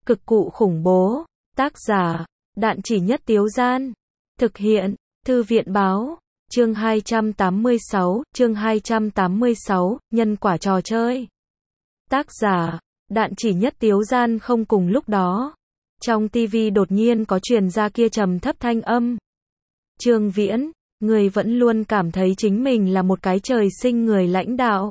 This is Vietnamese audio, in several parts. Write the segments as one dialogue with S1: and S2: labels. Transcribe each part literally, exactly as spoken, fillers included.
S1: Cực cụ khủng bố. Tác giả, Đạn Chỉ Nhất Tiếu Gian. Thực hiện, Thư viện báo. Chương hai trăm tám mươi sáu, chương hai trăm tám mươi sáu, nhân quả trò chơi. Tác giả, Đạn Chỉ Nhất Tiếu Gian. Không cùng lúc đó, trong tivi đột nhiên có truyền ra kia trầm thấp thanh âm. Trương Viễn, người vẫn luôn cảm thấy chính mình là một cái trời sinh người lãnh đạo.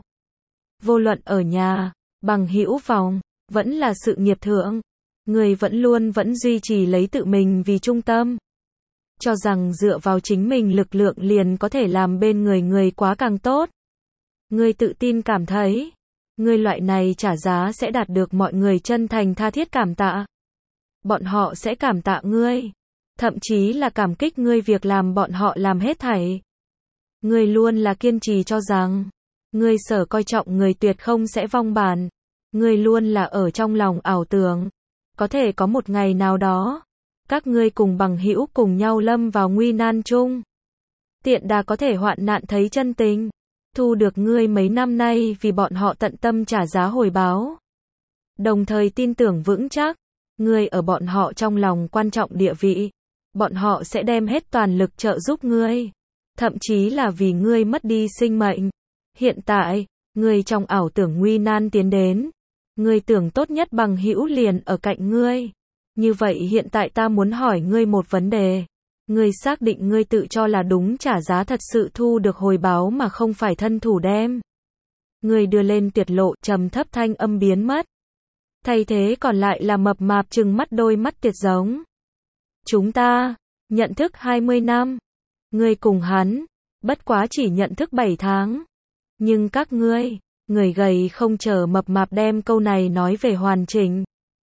S1: Vô luận ở nhà, bằng hữu vòng, vẫn là sự nghiệp thượng, người vẫn luôn vẫn duy trì lấy tự mình vì trung tâm. Cho rằng dựa vào chính mình lực lượng liền có thể làm bên người người quá càng tốt. Người tự tin cảm thấy, người loại này trả giá sẽ đạt được mọi người chân thành tha thiết cảm tạ. Bọn họ sẽ cảm tạ ngươi, thậm chí là cảm kích ngươi việc làm bọn họ làm hết thảy. Ngươi luôn là kiên trì cho rằng, ngươi sở coi trọng người tuyệt không sẽ vong bản. Ngươi luôn là ở trong lòng ảo tưởng, có thể có một ngày nào đó, các ngươi cùng bằng hữu cùng nhau lâm vào nguy nan chung. Tiện đà có thể hoạn nạn thấy chân tình, thu được ngươi mấy năm nay vì bọn họ tận tâm trả giá hồi báo. Đồng thời tin tưởng vững chắc, ngươi ở bọn họ trong lòng quan trọng địa vị, bọn họ sẽ đem hết toàn lực trợ giúp ngươi, thậm chí là vì ngươi mất đi sinh mệnh. Hiện tại, ngươi trong ảo tưởng nguy nan tiến đến, ngươi tưởng tốt nhất bằng hữu liền ở cạnh ngươi. Như vậy hiện tại ta muốn hỏi ngươi một vấn đề. Ngươi xác định ngươi tự cho là đúng trả giá thật sự thu được hồi báo mà không phải thân thủ đem. Ngươi đưa lên tuyệt lộ, trầm thấp thanh âm biến mất. Thay thế còn lại là mập mạp trừng mắt đôi mắt tuyệt giống. Chúng ta, nhận thức hai mươi năm. Ngươi cùng hắn, bất quá chỉ nhận thức bảy tháng. Nhưng các ngươi, người gầy không chờ mập mạp đem câu này nói về hoàn chỉnh.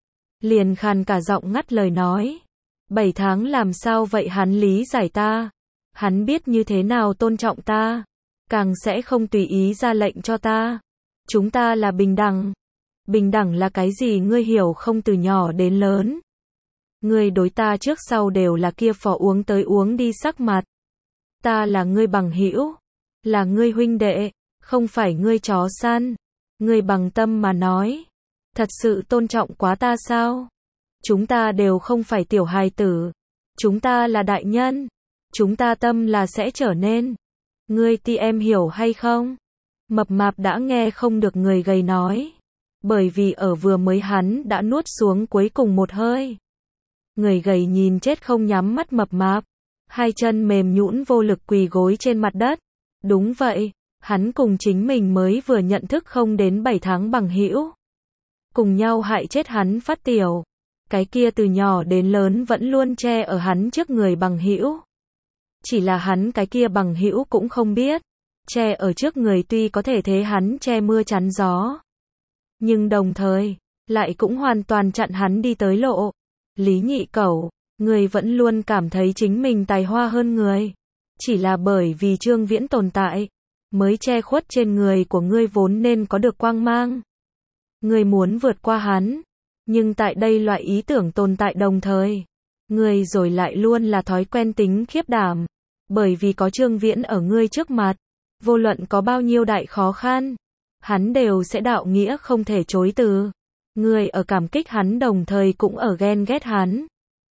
S1: Liền khàn cả giọng ngắt lời nói. Bảy tháng làm sao vậy? Hắn lý giải ta. Hắn biết như thế nào tôn trọng ta. Càng sẽ không tùy ý ra lệnh cho ta. Chúng ta là bình đẳng. Bình đẳng là cái gì ngươi hiểu không? Từ nhỏ đến lớn, ngươi đối ta trước sau đều là kia phò uống tới uống đi sắc mặt. Ta là ngươi bằng hữu, là ngươi huynh đệ, không phải ngươi chó săn. Ngươi bằng tâm mà nói, thật sự tôn trọng quá ta sao? Chúng ta đều không phải tiểu hài tử, chúng ta là đại nhân, chúng ta tâm là sẽ trở nên. Ngươi ti em hiểu hay không? Mập mạp đã nghe không được người gầy nói, bởi vì ở vừa mới hắn đã nuốt xuống cuối cùng một hơi. Người gầy nhìn chết không nhắm mắt mập mạp, hai chân mềm nhũn vô lực quỳ gối trên mặt đất. Đúng vậy, hắn cùng chính mình mới vừa nhận thức không đến bảy tháng bằng hữu, cùng nhau hại chết hắn phát tiểu. Cái kia từ nhỏ đến lớn vẫn luôn che ở hắn trước người bằng hữu. Chỉ là hắn cái kia bằng hữu cũng không biết, che ở trước người tuy có thể thế hắn che mưa chắn gió, nhưng đồng thời, lại cũng hoàn toàn chặn hắn đi tới lộ. Lý Nhị Cẩu, người vẫn luôn cảm thấy chính mình tài hoa hơn người. Chỉ là bởi vì Trương Viễn tồn tại, mới che khuất trên người của ngươi vốn nên có được quang mang. Ngươi muốn vượt qua hắn, nhưng tại đây loại ý tưởng tồn tại đồng thời, ngươi rồi lại luôn là thói quen tính khiếp đảm. Bởi vì có Trương Viễn ở ngươi trước mặt, vô luận có bao nhiêu đại khó khăn, hắn đều sẽ đạo nghĩa không thể chối từ. Ngươi ở cảm kích hắn đồng thời cũng ở ghen ghét hắn.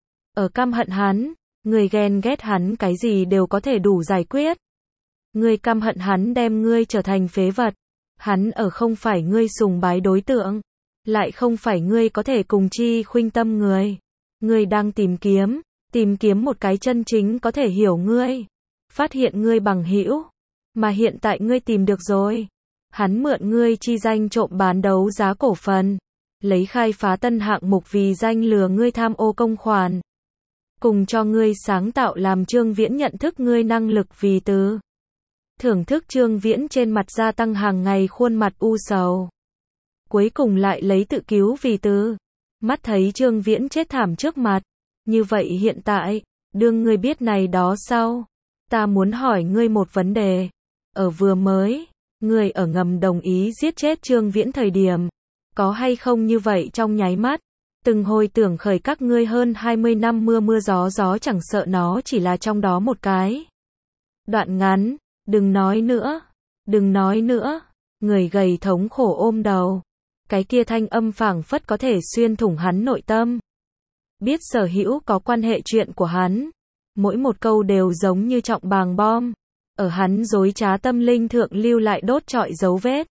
S1: Ở căm hận hắn, ngươi ghen ghét hắn cái gì đều có thể đủ giải quyết. Ngươi căm hận hắn đem ngươi trở thành phế vật. Hắn ở không phải ngươi sùng bái đối tượng, lại không phải ngươi có thể cùng chi khuynh tâm người. Ngươi đang tìm kiếm, tìm kiếm một cái chân chính có thể hiểu ngươi, phát hiện ngươi bằng hữu, mà hiện tại ngươi tìm được rồi. Hắn mượn ngươi chi danh trộm bán đấu giá cổ phần, lấy khai phá tân hạng mục vì danh lừa ngươi tham ô công khoản, cùng cho ngươi sáng tạo làm Trương Viễn nhận thức ngươi năng lực vì từ. Thưởng thức Trương Viễn trên mặt gia tăng hàng ngày khuôn mặt u sầu. Cuối cùng lại lấy tự cứu vì từ. Mắt thấy Trương Viễn chết thảm trước mặt. Như vậy hiện tại, đương ngươi biết này đó sau, ta muốn hỏi ngươi một vấn đề. Ở vừa mới, ngươi ở ngầm đồng ý giết chết Trương Viễn thời điểm, có hay không như vậy trong nháy mắt, từng hồi tưởng khởi các ngươi hơn hai mươi năm mưa mưa gió gió chẳng sợ nó chỉ là trong đó một cái đoạn ngắn. Đừng nói nữa, đừng nói nữa. Người gầy thống khổ ôm đầu, Cái kia thanh âm phảng phất có thể xuyên thủng hắn nội tâm. Biết sở hữu có quan hệ chuyện của hắn. Mỗi một câu đều giống như trọng bàng bom. Ở hắn dối trá tâm linh thượng lưu lại đốt trọi dấu vết.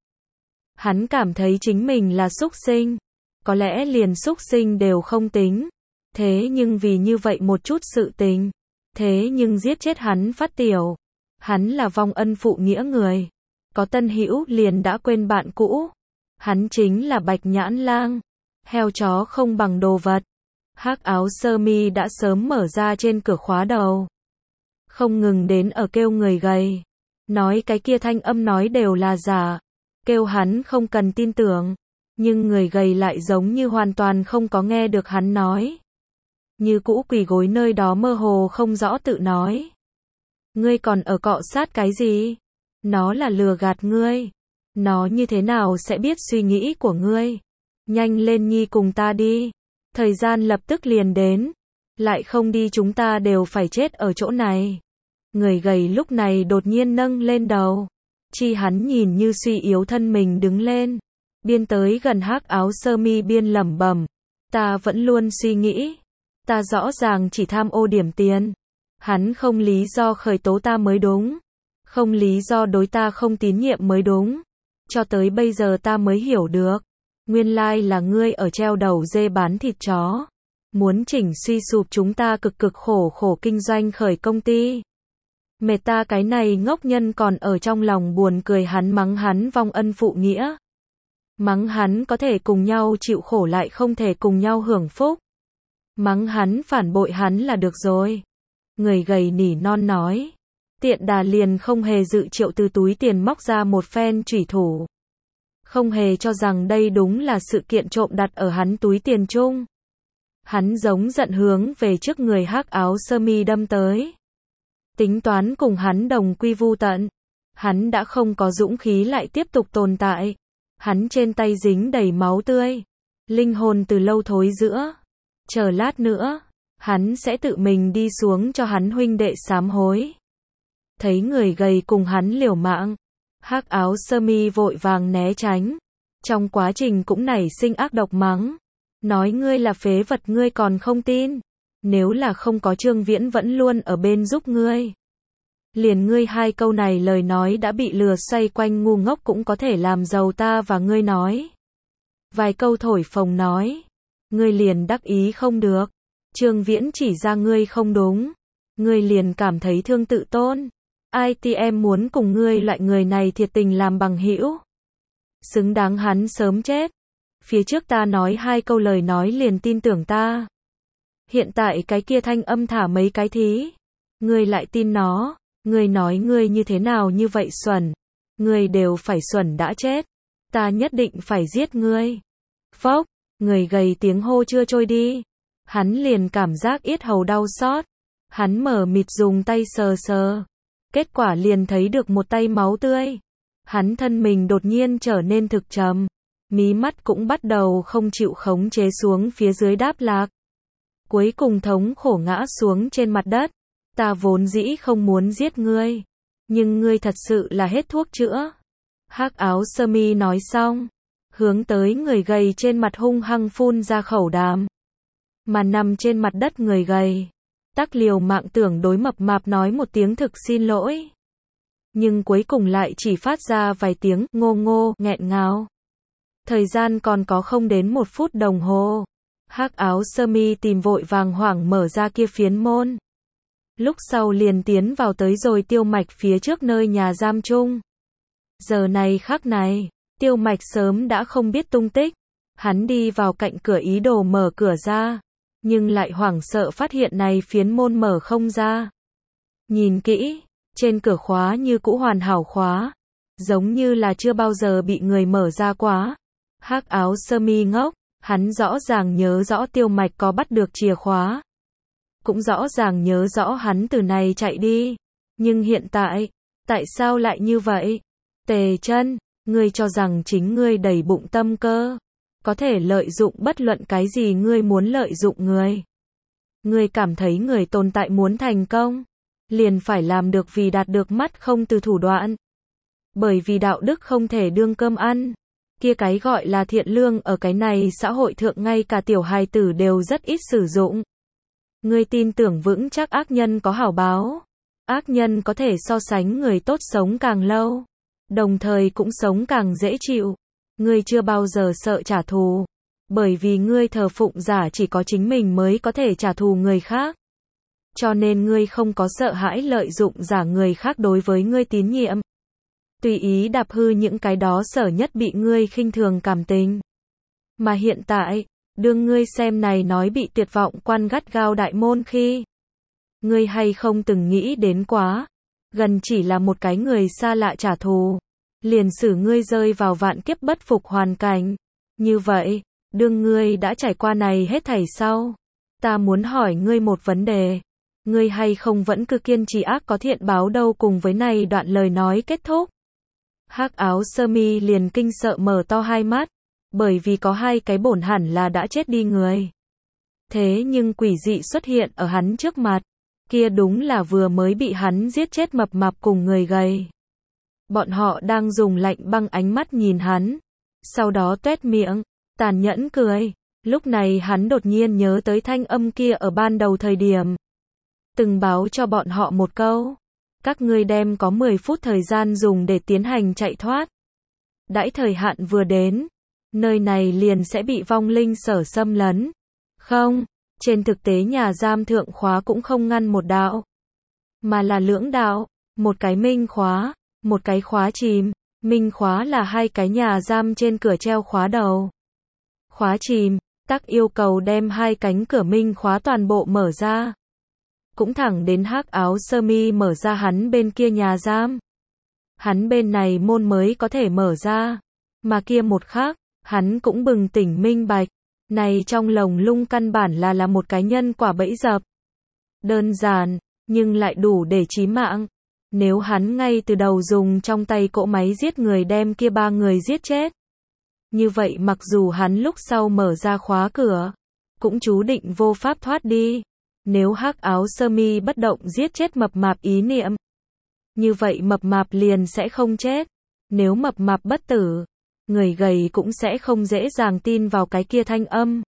S1: Hắn cảm thấy chính mình là súc sinh. Có lẽ liền súc sinh đều không tính. Thế nhưng vì như vậy một chút sự tình. Thế nhưng giết chết hắn phát tiểu. Hắn là vong ân phụ nghĩa người. Có tân hữu liền đã quên bạn cũ. Hắn chính là Bạch Nhãn Lang. Heo chó không bằng đồ vật. Hắc áo sơ mi đã sớm mở ra trên cửa khóa đầu. Không ngừng đến ở kêu người gầy. Nói cái kia thanh âm nói đều là giả. Kêu hắn không cần tin tưởng. Nhưng người gầy lại giống như hoàn toàn không có nghe được hắn nói. Như cũ quỳ gối nơi đó mơ hồ không rõ tự nói. Ngươi còn ở cọ sát cái gì? Nó là lừa gạt ngươi. Nó như thế nào sẽ biết suy nghĩ của ngươi? Nhanh lên nhi cùng ta đi. Thời gian lập tức liền đến. Lại không đi chúng ta đều phải chết ở chỗ này. Người gầy lúc này đột nhiên nâng lên đầu. Chi hắn nhìn như suy yếu thân mình đứng lên. Biên tới gần hắc áo sơ mi biên lẩm bẩm. Ta vẫn luôn suy nghĩ. Ta rõ ràng chỉ tham ô điểm tiền. Hắn không lý do khởi tố ta mới đúng. Không lý do đối ta không tín nhiệm mới đúng. Cho tới bây giờ ta mới hiểu được. Nguyên lai là ngươi ở treo đầu dê bán thịt chó. Muốn chỉnh suy sụp chúng ta cực cực khổ khổ kinh doanh khởi công ty. Mệt ta cái này ngốc nhân còn ở trong lòng buồn cười hắn mắng hắn vong ân phụ nghĩa. Mắng hắn có thể cùng nhau chịu khổ lại không thể cùng nhau hưởng phúc. Mắng hắn phản bội hắn là được rồi. Người gầy nỉ non nói. Tiện đà liền không hề dự triệu từ túi tiền móc ra một phen chủy thủ. Không hề cho rằng đây đúng là sự kiện trộm đặt ở hắn túi tiền chung. Hắn giống giận hướng về trước người hắc áo sơ mi đâm tới. Tính toán cùng hắn đồng quy vu tận. Hắn đã không có dũng khí lại tiếp tục tồn tại. Hắn trên tay dính đầy máu tươi. Linh hồn từ lâu thối giữa. Chờ lát nữa, hắn sẽ tự mình đi xuống cho hắn huynh đệ sám hối. Thấy người gầy cùng hắn liều mạng. Hắc áo sơ mi vội vàng né tránh. Trong quá trình cũng nảy sinh ác độc mắng. Nói ngươi là phế vật ngươi còn không tin. Nếu là không có Trương Viễn vẫn luôn ở bên giúp ngươi. Liền ngươi hai câu này lời nói đã bị lừa xoay quanh ngu ngốc cũng có thể làm giàu ta và ngươi nói. Vài câu thổi phồng nói. Ngươi liền đắc ý không được. Trương Viễn chỉ ra ngươi không đúng. Ngươi liền cảm thấy thương tự tôn. ai ti em muốn cùng ngươi loại người này thiệt tình làm bằng hữu. Xứng đáng hắn sớm chết. Phía trước ta nói hai câu lời nói liền tin tưởng ta. Hiện tại cái kia thanh âm thả mấy cái thí. Ngươi lại tin nó. Ngươi nói ngươi như thế nào như vậy xuẩn. Ngươi đều phải xuẩn đã chết. Ta nhất định phải giết ngươi. Phốc, người gầy tiếng hô chưa trôi đi. Hắn liền cảm giác yết hầu đau xót. Hắn mở mịt dùng tay sờ sờ. Kết quả liền thấy được một tay máu tươi. Hắn thân mình đột nhiên trở nên thực trầm. Mí mắt cũng bắt đầu không chịu khống chế xuống phía dưới đáp lạc. Cuối cùng thống khổ ngã xuống trên mặt đất. Ta vốn dĩ không muốn giết ngươi. Nhưng ngươi thật sự là hết thuốc chữa. Hắc áo sơ mi nói xong. Hướng tới người gầy trên mặt hung hăng phun ra khẩu đàm. Mà nằm trên mặt đất người gầy. Tắc liều mạng tưởng đối mập mạp nói một tiếng thực xin lỗi. Nhưng cuối cùng lại chỉ phát ra vài tiếng ngô ngô nghẹn ngào. Thời gian còn có không đến một phút đồng hồ. Hắc áo sơ mi tìm vội vàng hoảng mở ra kia phiến môn. Lúc sau liền tiến vào tới rồi Tiêu Mạch phía trước nơi nhà giam chung. Giờ này khắc này, Tiêu Mạch sớm đã không biết tung tích. Hắn đi vào cạnh cửa ý đồ mở cửa ra. Nhưng lại hoảng sợ phát hiện này phiến môn mở không ra. Nhìn kỹ, trên cửa khóa như cũ hoàn hảo khóa. Giống như là chưa bao giờ bị người mở ra quá. Hắc áo sơ mi ngốc, hắn rõ ràng nhớ rõ Tiêu Mạch có bắt được chìa khóa. Cũng rõ ràng nhớ rõ hắn từ này chạy đi. Nhưng hiện tại, tại sao lại như vậy? Tề Chân, ngươi cho rằng chính ngươi đầy bụng tâm cơ. Có thể lợi dụng bất luận cái gì ngươi muốn lợi dụng người. Ngươi cảm thấy người tồn tại muốn thành công. Liền phải làm được vì đạt được mắt không từ thủ đoạn. Bởi vì đạo đức không thể đương cơm ăn. Kia cái gọi là thiện lương ở cái này xã hội thượng ngay cả tiểu hài tử đều rất ít sử dụng. Ngươi tin tưởng vững chắc ác nhân có hảo báo. Ác nhân có thể so sánh người tốt sống càng lâu, đồng thời cũng sống càng dễ chịu. Ngươi chưa bao giờ sợ trả thù, bởi vì ngươi thờ phụng giả chỉ có chính mình mới có thể trả thù người khác. Cho nên ngươi không có sợ hãi lợi dụng giả người khác đối với ngươi tín nhiệm. Tùy ý đạp hư những cái đó sở nhất bị ngươi khinh thường cảm tình. Mà hiện tại, đương ngươi xem này nói bị tuyệt vọng quan gắt gao đại môn khi, ngươi hay không từng nghĩ đến quá, gần chỉ là một cái người xa lạ trả thù, liền xử ngươi rơi vào vạn kiếp bất phục hoàn cảnh. Như vậy, đương ngươi đã trải qua này hết thảy sau, ta muốn hỏi ngươi một vấn đề. Ngươi hay không vẫn cứ kiên trì ác có thiện báo đâu? Cùng với này đoạn lời nói kết thúc, hắc áo sơ mi liền kinh sợ mở to hai mắt, bởi vì có hai cái bổn hẳn là đã chết đi người. Thế nhưng quỷ dị xuất hiện ở hắn trước mặt, kia đúng là vừa mới bị hắn giết chết mập mạp cùng người gầy. Bọn họ đang dùng lạnh băng ánh mắt nhìn hắn, sau đó tuét miệng, tàn nhẫn cười. Lúc này hắn đột nhiên nhớ tới thanh âm kia ở ban đầu thời điểm. Từng báo cho bọn họ một câu. Các ngươi đem có mười phút thời gian dùng để tiến hành chạy thoát. Đãi thời hạn vừa đến, nơi này liền sẽ bị vong linh sở xâm lấn. Không, trên thực tế nhà giam thượng khóa cũng không ngăn một đạo, mà là lưỡng đạo, một cái minh khóa, một cái khóa chìm. Minh khóa là hai cái nhà giam trên cửa treo khóa đầu. Khóa chìm, tắc yêu cầu đem hai cánh cửa minh khóa toàn bộ mở ra. Cũng thẳng đến hắc áo sơ mi mở ra hắn bên kia nhà giam. Hắn bên này môn mới có thể mở ra. Mà kia một khác, hắn cũng bừng tỉnh minh bạch. Này trong lồng lung căn bản là là một cái nhân quả bẫy dập. Đơn giản, nhưng lại đủ để chí mạng. Nếu hắn ngay từ đầu dùng trong tay cỗ máy giết người đem kia ba người giết chết. Như vậy mặc dù hắn lúc sau mở ra khóa cửa, cũng chú định vô pháp thoát đi. Nếu hắc áo sơ mi bất động giết chết mập mạp ý niệm, như vậy mập mạp liền sẽ không chết. Nếu mập mạp bất tử, người gầy cũng sẽ không dễ dàng tin vào cái kia thanh âm.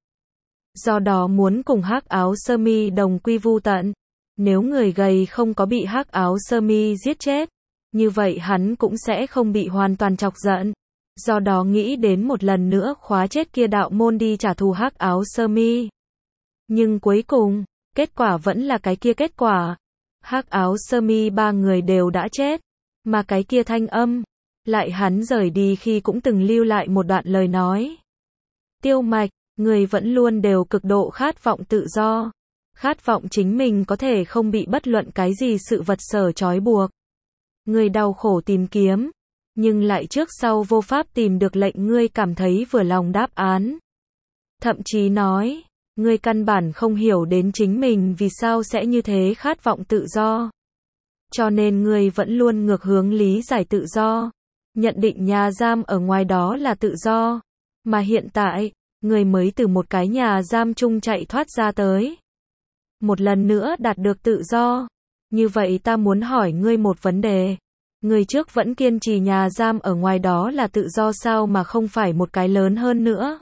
S1: Do đó muốn cùng hắc áo sơ mi đồng quy vu tận. Nếu người gầy không có bị hắc áo sơ mi giết chết, như vậy hắn cũng sẽ không bị hoàn toàn chọc giận. Do đó nghĩ đến một lần nữa khóa chết kia đạo môn đi trả thù hắc áo sơ mi. Nhưng cuối cùng, kết quả vẫn là cái kia kết quả. Hắc áo sơ mi ba người đều đã chết, mà cái kia thanh âm, lại hắn rời đi khi cũng từng lưu lại một đoạn lời nói. Tiêu Mạch, người vẫn luôn đều cực độ khát vọng tự do. Khát vọng chính mình có thể không bị bất luận cái gì sự vật sở trói buộc. Người đau khổ tìm kiếm, nhưng lại trước sau vô pháp tìm được lệnh ngươi cảm thấy vừa lòng đáp án. Thậm chí nói, ngươi căn bản không hiểu đến chính mình vì sao sẽ như thế khát vọng tự do. Cho nên ngươi vẫn luôn ngược hướng lý giải tự do, nhận định nhà giam ở ngoài đó là tự do, mà hiện tại, ngươi mới từ một cái nhà giam chung chạy thoát ra tới. Một lần nữa đạt được tự do. Như vậy ta muốn hỏi ngươi một vấn đề. Ngươi trước vẫn kiên trì nhà giam ở ngoài đó là tự do sao mà không phải một cái lớn hơn nữa?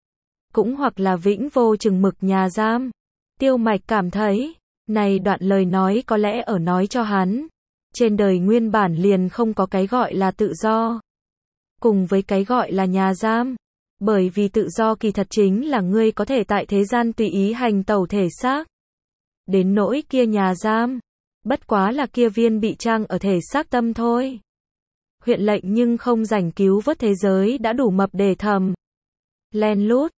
S1: Cũng hoặc là vĩnh vô chừng mực nhà giam. Tiêu Mạch cảm thấy, này đoạn lời nói có lẽ ở nói cho hắn. Trên đời nguyên bản liền không có cái gọi là tự do. Cùng với cái gọi là nhà giam. Bởi vì tự do kỳ thật chính là ngươi có thể tại thế gian tùy ý hành tẩu thể xác. Đến nỗi kia nhà giam, bất quá là kia viên bị trang ở thể xác tâm thôi. Huyện lệnh nhưng không rảnh cứu vớt thế giới đã đủ mập để thầm. Len lút,